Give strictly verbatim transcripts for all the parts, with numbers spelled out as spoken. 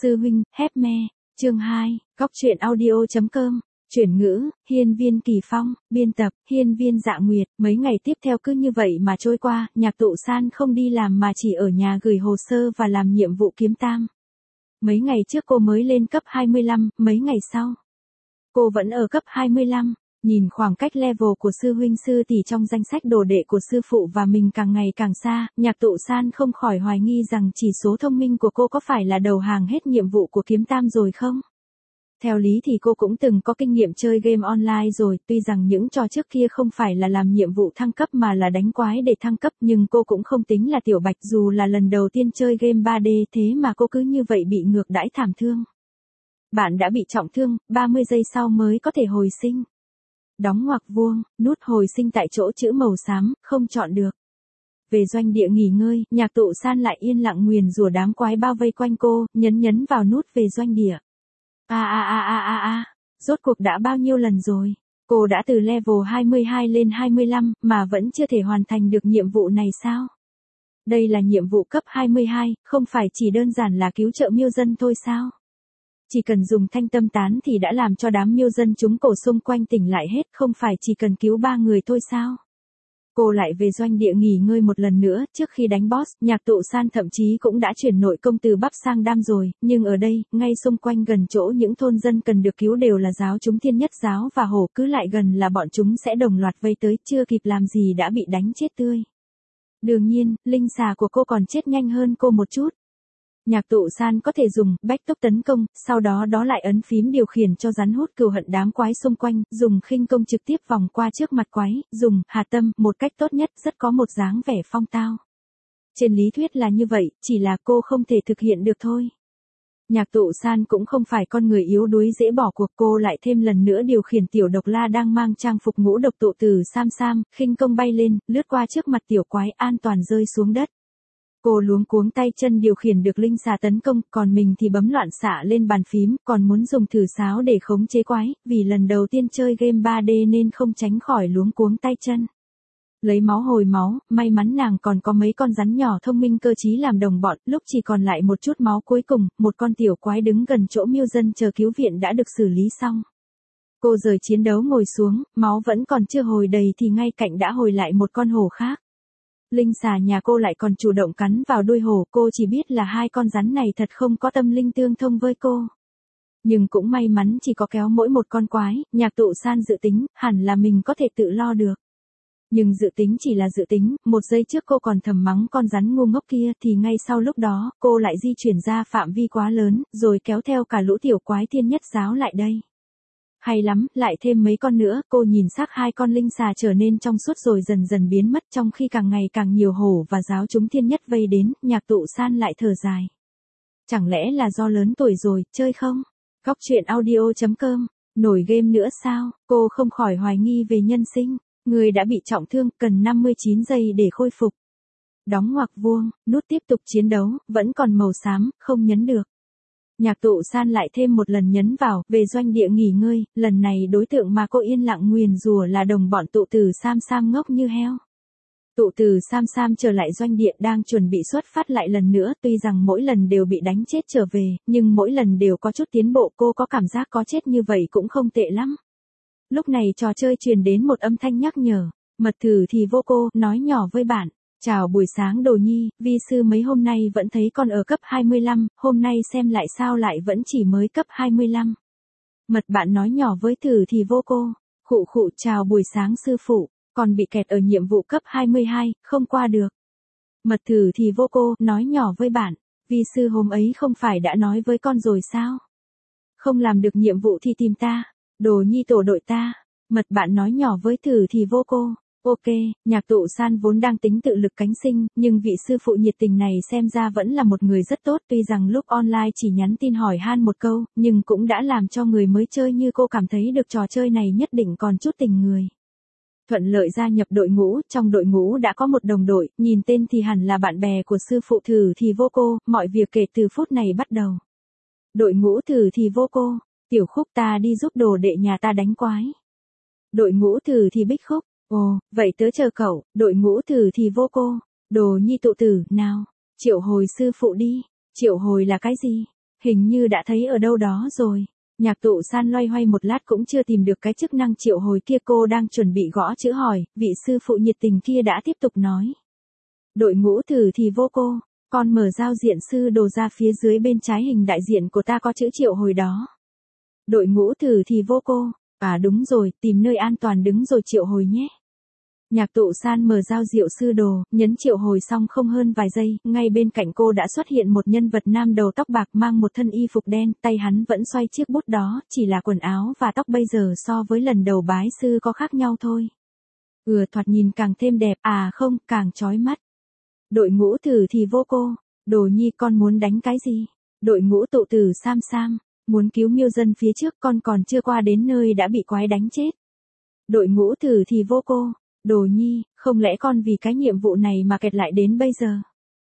Sư huynh, hép me, chương hai, góc truyện audio chấm com, chuyển ngữ, Hiên Viên Kỳ Phong, biên tập, Hiên Viên Dạ Nguyệt. Mấy ngày tiếp theo cứ như vậy mà trôi qua, Nhạc Tụ San không đi làm mà chỉ ở nhà gửi hồ sơ và làm nhiệm vụ kiếm tam. Mấy ngày trước cô mới lên cấp hai mươi lăm, mấy ngày sau, cô vẫn ở cấp hai mươi lăm. Nhìn khoảng cách level của sư huynh sư tỷ trong danh sách đồ đệ của sư phụ và mình càng ngày càng xa, Nhạc Tụ San không khỏi hoài nghi rằng chỉ số thông minh của cô có phải là đầu hàng hết nhiệm vụ của kiếm tam rồi không? Theo lý thì cô cũng từng có kinh nghiệm chơi game online rồi, tuy rằng những trò trước kia không phải là làm nhiệm vụ thăng cấp mà là đánh quái để thăng cấp, nhưng cô cũng không tính là tiểu bạch dù là lần đầu tiên chơi game ba D, thế mà cô cứ như vậy bị ngược đãi thảm thương. Bạn đã bị trọng thương, ba mươi giây sau mới có thể hồi sinh. Đóng ngoặc vuông, nút hồi sinh tại chỗ chữ màu xám, không chọn được. Về doanh địa nghỉ ngơi, Nhạc Tụ San lại yên lặng nguyền rủa đám quái bao vây quanh cô, nhấn nhấn vào nút về doanh địa. A a a a a a, rốt cuộc đã bao nhiêu lần rồi? Cô đã từ level hai mươi hai lên hai mươi lăm, mà vẫn chưa thể hoàn thành được nhiệm vụ này sao? Đây là nhiệm vụ cấp hai mươi hai, không phải chỉ đơn giản là cứu trợ miêu dân thôi sao? Chỉ cần dùng thanh tâm tán thì đã làm cho đám miêu dân chúng cổ xung quanh tỉnh lại hết, không phải chỉ cần cứu ba người thôi sao? Cô lại về doanh địa nghỉ ngơi một lần nữa, trước khi đánh boss, Nhạc Tụ San thậm chí cũng đã chuyển nội công từ Bắp sang Đam rồi, nhưng ở đây, ngay xung quanh gần chỗ những thôn dân cần được cứu đều là giáo chúng Thiên Nhất Giáo và Hổ, cứ lại gần là bọn chúng sẽ đồng loạt vây tới, chưa kịp làm gì đã bị đánh chết tươi. Đương nhiên, linh xà của cô còn chết nhanh hơn cô một chút. Nhạc Tụ San có thể dùng bách tốc tấn công, sau đó đó lại ấn phím điều khiển cho rắn hút cừu hận đám quái xung quanh, dùng khinh công trực tiếp vòng qua trước mặt quái, dùng hà tâm một cách tốt nhất, rất có một dáng vẻ phong tao. Trên lý thuyết là như vậy, chỉ là cô không thể thực hiện được thôi. Nhạc Tụ San cũng không phải con người yếu đuối dễ bỏ cuộc, cô lại thêm lần nữa điều khiển tiểu độc la đang mang trang phục ngũ độc tụ từ Sam Sam, khinh công bay lên, lướt qua trước mặt tiểu quái, an toàn rơi xuống đất. Cô luống cuống tay chân điều khiển được linh xà tấn công, còn mình thì bấm loạn xạ lên bàn phím, còn muốn dùng thử sáo để khống chế quái, vì lần đầu tiên chơi game ba D nên không tránh khỏi luống cuống tay chân. Lấy máu hồi máu, may mắn nàng còn có mấy con rắn nhỏ thông minh cơ trí làm đồng bọn, lúc chỉ còn lại một chút máu cuối cùng, một con tiểu quái đứng gần chỗ miêu dân chờ cứu viện đã được xử lý xong. Cô rời chiến đấu ngồi xuống, máu vẫn còn chưa hồi đầy thì ngay cạnh đã hồi lại một con hổ khác. Linh xà nhà cô lại còn chủ động cắn vào đuôi hổ, cô chỉ biết là hai con rắn này thật không có tâm linh tương thông với cô. Nhưng cũng may mắn chỉ có kéo mỗi một con quái, Nhạc Tụ San dự tính, hẳn là mình có thể tự lo được. Nhưng dự tính chỉ là dự tính, một giây trước cô còn thầm mắng con rắn ngu ngốc kia thì ngay sau lúc đó, cô lại di chuyển ra phạm vi quá lớn, rồi kéo theo cả lũ tiểu quái Thiên Nhất Giáo lại đây. Hay lắm, lại thêm mấy con nữa, cô nhìn xác hai con linh xà trở nên trong suốt rồi dần dần biến mất, trong khi càng ngày càng nhiều hổ và giáo chúng Thiên Nhất vây đến, Nhạc Tụ San lại thở dài. Chẳng lẽ là do lớn tuổi rồi, chơi không? Góc truyện audio chấm com, nổi game nữa sao? Cô không khỏi hoài nghi về nhân sinh, người đã bị trọng thương, cần năm mươi chín giây để khôi phục. Đóng ngoặc vuông, nút tiếp tục chiến đấu, vẫn còn màu xám, không nhấn được. Nhạc Tụ San lại thêm một lần nhấn vào, về doanh địa nghỉ ngơi, lần này đối tượng mà cô yên lặng nguyền rủa là đồng bọn tụ từ Sam Sam ngốc như heo. Tụ từ Sam Sam trở lại doanh địa đang chuẩn bị xuất phát lại lần nữa, tuy rằng mỗi lần đều bị đánh chết trở về, nhưng mỗi lần đều có chút tiến bộ, cô có cảm giác có chết như vậy cũng không tệ lắm. Lúc này trò chơi truyền đến một âm thanh nhắc nhở, mật thử thì vô cô, nói nhỏ với bạn. Chào buổi sáng Đồ Nhi, vi sư mấy hôm nay vẫn thấy con ở cấp hai mươi lăm, hôm nay xem lại sao lại vẫn chỉ mới cấp hai mươi lăm. Mật bạn nói nhỏ với Thử thì vô cô, khụ khụ chào buổi sáng sư phụ, con bị kẹt ở nhiệm vụ cấp hai mươi hai, không qua được. Mật Thử thì vô cô, nói nhỏ với bạn, vi sư hôm ấy không phải đã nói với con rồi sao? Không làm được nhiệm vụ thì tìm ta, Đồ Nhi tổ đội ta. Mật bạn nói nhỏ với Thử thì vô cô. Ok, Nhạc Tụ San vốn đang tính tự lực cánh sinh, nhưng vị sư phụ nhiệt tình này xem ra vẫn là một người rất tốt, tuy rằng lúc online chỉ nhắn tin hỏi han một câu, nhưng cũng đã làm cho người mới chơi như cô cảm thấy được trò chơi này nhất định còn chút tình người. Thuận lợi gia nhập đội ngũ, trong đội ngũ đã có một đồng đội, nhìn tên thì hẳn là bạn bè của sư phụ Thử thì vô cô, mọi việc kể từ phút này bắt đầu. Đội ngũ Thử thì vô cô, Tiểu Khúc ta đi giúp đồ đệ nhà ta đánh quái. Đội ngũ Thử thì Bích Khúc. Ồ, vậy tớ chờ cậu, đội ngũ Thử thì vô cô, Đồ Nhi tụ tử, nào, triệu hồi sư phụ đi, triệu hồi là cái gì? Hình như đã thấy ở đâu đó rồi. Nhạc Tụ San loay hoay một lát cũng chưa tìm được cái chức năng triệu hồi kia, cô đang chuẩn bị gõ chữ hỏi, vị sư phụ nhiệt tình kia đã tiếp tục nói. Đội ngũ thử thì vô cô, con mở giao diện sư đồ ra phía dưới bên trái hình đại diện của ta có chữ triệu hồi đó. Đội ngũ thử thì vô cô, à đúng rồi, tìm nơi an toàn đứng rồi triệu hồi nhé. Nhạc Tụ San mở giao diệu sư đồ, nhấn triệu hồi xong không hơn vài giây, ngay bên cạnh cô đã xuất hiện một nhân vật nam đầu tóc bạc mang một thân y phục đen, tay hắn vẫn xoay chiếc bút đó, chỉ là quần áo và tóc bây giờ so với lần đầu bái sư có khác nhau thôi. Ừ, thoạt nhìn càng thêm đẹp, à không, càng chói mắt. Đội ngũ thử thì vô cô, Đồ Nhi con muốn đánh cái gì? Đội ngũ tụ tử Sam Sam, muốn cứu miêu dân phía trước con còn chưa qua đến nơi đã bị quái đánh chết. Đội ngũ thử thì vô cô, Đồ Nhi, không lẽ con vì cái nhiệm vụ này mà kẹt lại đến bây giờ?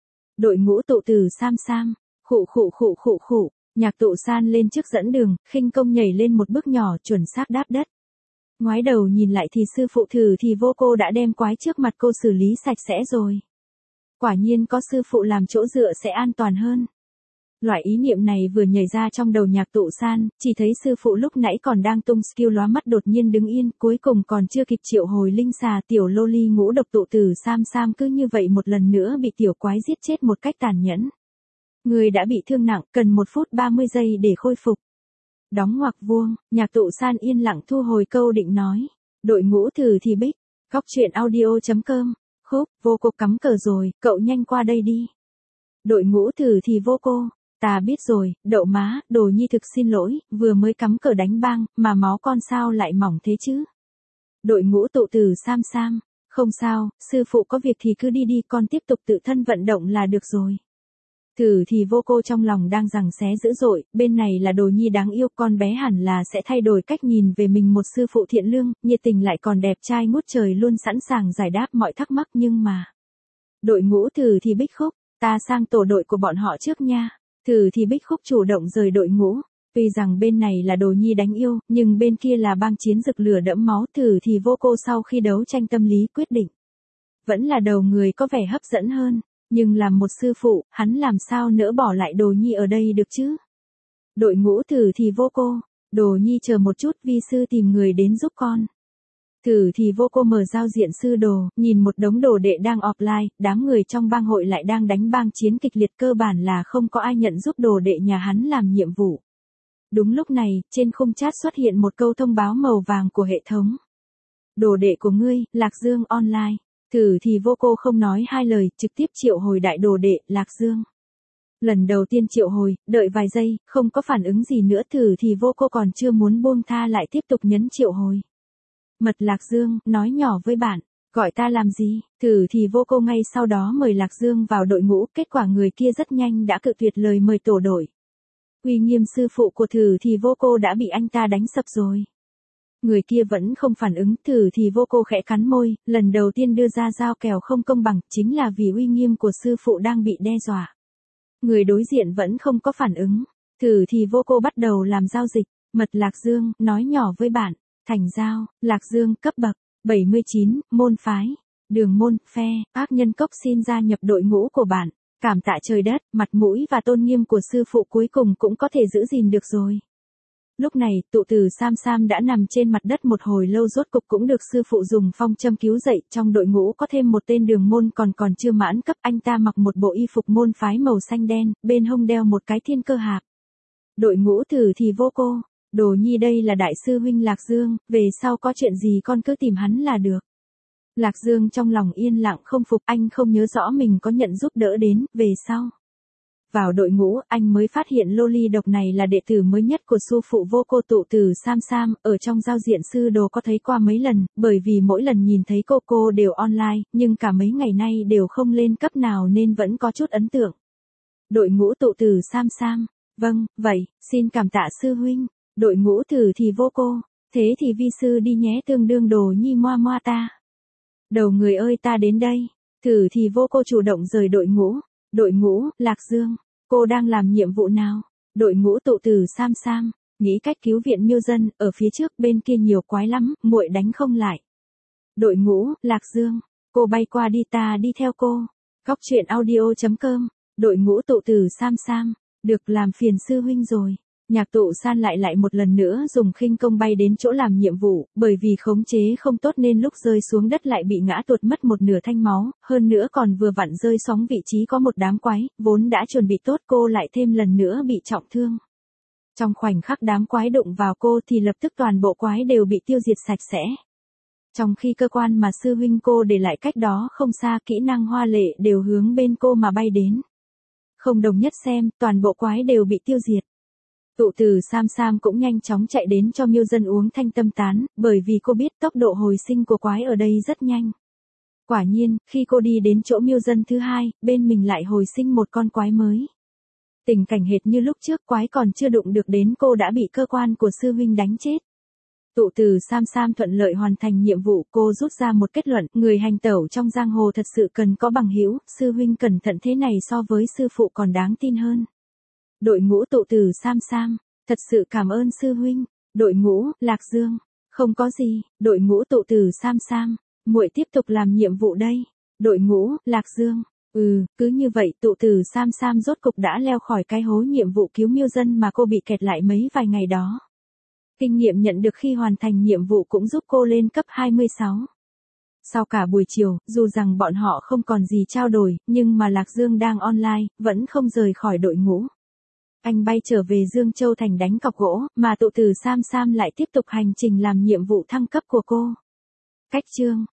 Đội ngũ tụ tử Sam Sam, khụ khụ khụ khụ khụ, Nhạc Tụ San lên trước dẫn đường, khinh công nhảy lên một bước nhỏ chuẩn xác đáp đất. Ngoái đầu nhìn lại thì sư phụ thử thì vô cô đã đem quái trước mặt cô xử lý sạch sẽ rồi. Quả nhiên có sư phụ làm chỗ dựa sẽ an toàn hơn. Loại ý niệm này vừa nhảy ra trong đầu Nhạc Tụ San, chỉ thấy sư phụ lúc nãy còn đang tung skill lóa mắt đột nhiên đứng yên, cuối cùng còn chưa kịp triệu hồi linh xà tiểu lô ly ngũ độc tụ tử Sam Sam cứ như vậy một lần nữa bị tiểu quái giết chết một cách tàn nhẫn. Người đã bị thương nặng, cần một phút ba mươi giây để khôi phục. Đóng ngoặc vuông, Nhạc Tụ San yên lặng thu hồi câu định nói. Đội ngũ thử thì bích, góc truyện audio chấm com, khúc, vô cô cắm cờ rồi, cậu nhanh qua đây đi. Đội ngũ thử thì vô cô. Ta biết rồi, đậu má, Đồ Nhi thực xin lỗi, vừa mới cắm cờ đánh bang, mà máu con sao lại mỏng thế chứ? Đội ngũ tụ tử Sam Sam, không sao, sư phụ có việc thì cứ đi đi, con tiếp tục tự thân vận động là được rồi. Thử thì vô cô trong lòng đang giằng xé dữ dội, bên này là Đồ Nhi đáng yêu, con bé hẳn là sẽ thay đổi cách nhìn về mình, một sư phụ thiện lương, nhiệt tình lại còn đẹp trai ngút trời luôn sẵn sàng giải đáp mọi thắc mắc nhưng mà. Đội ngũ thử thì bích khúc, ta sang tổ đội của bọn họ trước nha. Thử thì bích khúc chủ động rời đội ngũ, tuy rằng bên này là Đồ Nhi đánh yêu, nhưng bên kia là bang chiến rực lửa đẫm máu. Thử thì vô cô sau khi đấu tranh tâm lý quyết định. Vẫn là đầu người có vẻ hấp dẫn hơn, nhưng làm một sư phụ, hắn làm sao nỡ bỏ lại Đồ Nhi ở đây được chứ? Đội ngũ thử thì vô cô, Đồ Nhi chờ một chút, vi sư tìm người đến giúp con. Thử thì vô cô mở giao diện sư đồ, nhìn một đống đồ đệ đang offline, đám người trong bang hội lại đang đánh bang chiến kịch liệt, cơ bản là không có ai nhận giúp đồ đệ nhà hắn làm nhiệm vụ. Đúng lúc này, trên khung chat xuất hiện một câu thông báo màu vàng của hệ thống. Đồ đệ của ngươi, Lạc Dương online. Thử thì vô cô không nói hai lời, trực tiếp triệu hồi đại đồ đệ, Lạc Dương. Lần đầu tiên triệu hồi, đợi vài giây, không có phản ứng gì nữa. Thử thì vô cô còn chưa muốn buông tha lại tiếp tục nhấn triệu hồi. Mật Lạc Dương, nói nhỏ với bạn, gọi ta làm gì? Thử thì vô cô ngay sau đó mời Lạc Dương vào đội ngũ, kết quả người kia rất nhanh đã cự tuyệt lời mời tổ đội. Uy nghiêm sư phụ của Thử thì vô cô đã bị anh ta đánh sập rồi. Người kia vẫn không phản ứng. Thử thì vô cô khẽ cắn môi, lần đầu tiên đưa ra giao kèo không công bằng, chính là vì uy nghiêm của sư phụ đang bị đe dọa. Người đối diện vẫn không có phản ứng. Thử thì vô cô bắt đầu làm giao dịch. Mật Lạc Dương, nói nhỏ với bạn. Thành giao, Lạc Dương, cấp bậc, bảy mươi chín, môn phái, đường môn, phe, ác nhân cốc xin gia nhập đội ngũ của bạn. Cảm tạ trời đất, mặt mũi và tôn nghiêm của sư phụ cuối cùng cũng có thể giữ gìn được rồi. Lúc này, tụ tử Sam Sam đã nằm trên mặt đất một hồi lâu, rốt cục cũng được sư phụ dùng phong châm cứu dậy. Trong đội ngũ có thêm một tên đường môn còn còn chưa mãn cấp, anh ta mặc một bộ y phục môn phái màu xanh đen, bên hông đeo một cái thiên cơ hạp. Đội ngũ thử thì vô cô. Đồ Nhi đây là đại sư huynh Lạc Dương, về sau có chuyện gì con cứ tìm hắn là được. Lạc Dương trong lòng yên lặng không phục, anh không nhớ rõ mình có nhận giúp đỡ đến, về sau. Vào đội ngũ, anh mới phát hiện lô ly độc này là đệ tử mới nhất của sư phụ vô cô tụ tử Sam Sam, ở trong giao diện sư đồ có thấy qua mấy lần, bởi vì mỗi lần nhìn thấy cô cô đều online, nhưng cả mấy ngày nay đều không lên cấp nào nên vẫn có chút ấn tượng. Đội ngũ tụ tử Sam Sam, vâng, vậy, xin cảm tạ sư huynh. Đội ngũ thử thì vô cô, thế thì vi sư đi nhé, tương đương Đồ Nhi moa moa ta. Đầu người ơi ta đến đây. Thử thì vô cô chủ động rời đội ngũ. Đội ngũ, Lạc Dương, cô đang làm nhiệm vụ nào? Đội ngũ tụ tử Sam Sam, nghĩ cách cứu viện miêu dân, ở phía trước bên kia nhiều quái lắm, muội đánh không lại. Đội ngũ, Lạc Dương, cô bay qua đi, ta đi theo cô. Góc truyện audio chấm com, đội ngũ tụ tử Sam Sam. Được, làm phiền sư huynh rồi. Nhạc tụ san lại lại một lần nữa dùng khinh công bay đến chỗ làm nhiệm vụ, bởi vì khống chế không tốt nên lúc rơi xuống đất lại bị ngã tuột mất một nửa thanh máu, hơn nữa còn vừa vặn rơi sóng vị trí có một đám quái, vốn đã chuẩn bị tốt cô lại thêm lần nữa bị trọng thương. Trong khoảnh khắc đám quái đụng vào cô thì lập tức toàn bộ quái đều bị tiêu diệt sạch sẽ. Trong khi cơ quan mà sư huynh cô để lại cách đó không xa, kỹ năng hoa lệ đều hướng bên cô mà bay đến. Không đồng nhất xem, toàn bộ quái đều bị tiêu diệt. Tụ Tử Sam Sam cũng nhanh chóng chạy đến cho Miêu Dân uống thanh tâm tán, bởi vì cô biết tốc độ hồi sinh của quái ở đây rất nhanh. Quả nhiên, khi cô đi đến chỗ Miêu Dân thứ hai, bên mình lại hồi sinh một con quái mới. Tình cảnh hệt như lúc trước, quái còn chưa đụng được đến cô đã bị cơ quan của sư huynh đánh chết. Tụ Tử Sam Sam thuận lợi hoàn thành nhiệm vụ, cô rút ra một kết luận, người hành tẩu trong giang hồ thật sự cần có bằng hữu, sư huynh cẩn thận thế này so với sư phụ còn đáng tin hơn. Đội ngũ Tụ Tử Sam Sam, thật sự cảm ơn sư huynh. Đội ngũ Lạc Dương, không có gì. Đội ngũ Tụ Tử Sam Sam, muội tiếp tục làm nhiệm vụ đây. Đội ngũ Lạc Dương, ừ, cứ như vậy Tụ Tử Sam Sam rốt cục đã leo khỏi cái hố nhiệm vụ cứu Miêu Dân mà cô bị kẹt lại mấy vài ngày đó. Kinh nghiệm nhận được khi hoàn thành nhiệm vụ cũng giúp cô lên cấp hai mươi sáu. Sau cả buổi chiều, dù rằng bọn họ không còn gì trao đổi, nhưng mà Lạc Dương đang online, vẫn không rời khỏi đội ngũ. Anh bay trở về Dương Châu Thành đánh cọc gỗ, mà Tụ Tử Sam Sam lại tiếp tục hành trình làm nhiệm vụ thăng cấp của cô. Cách chương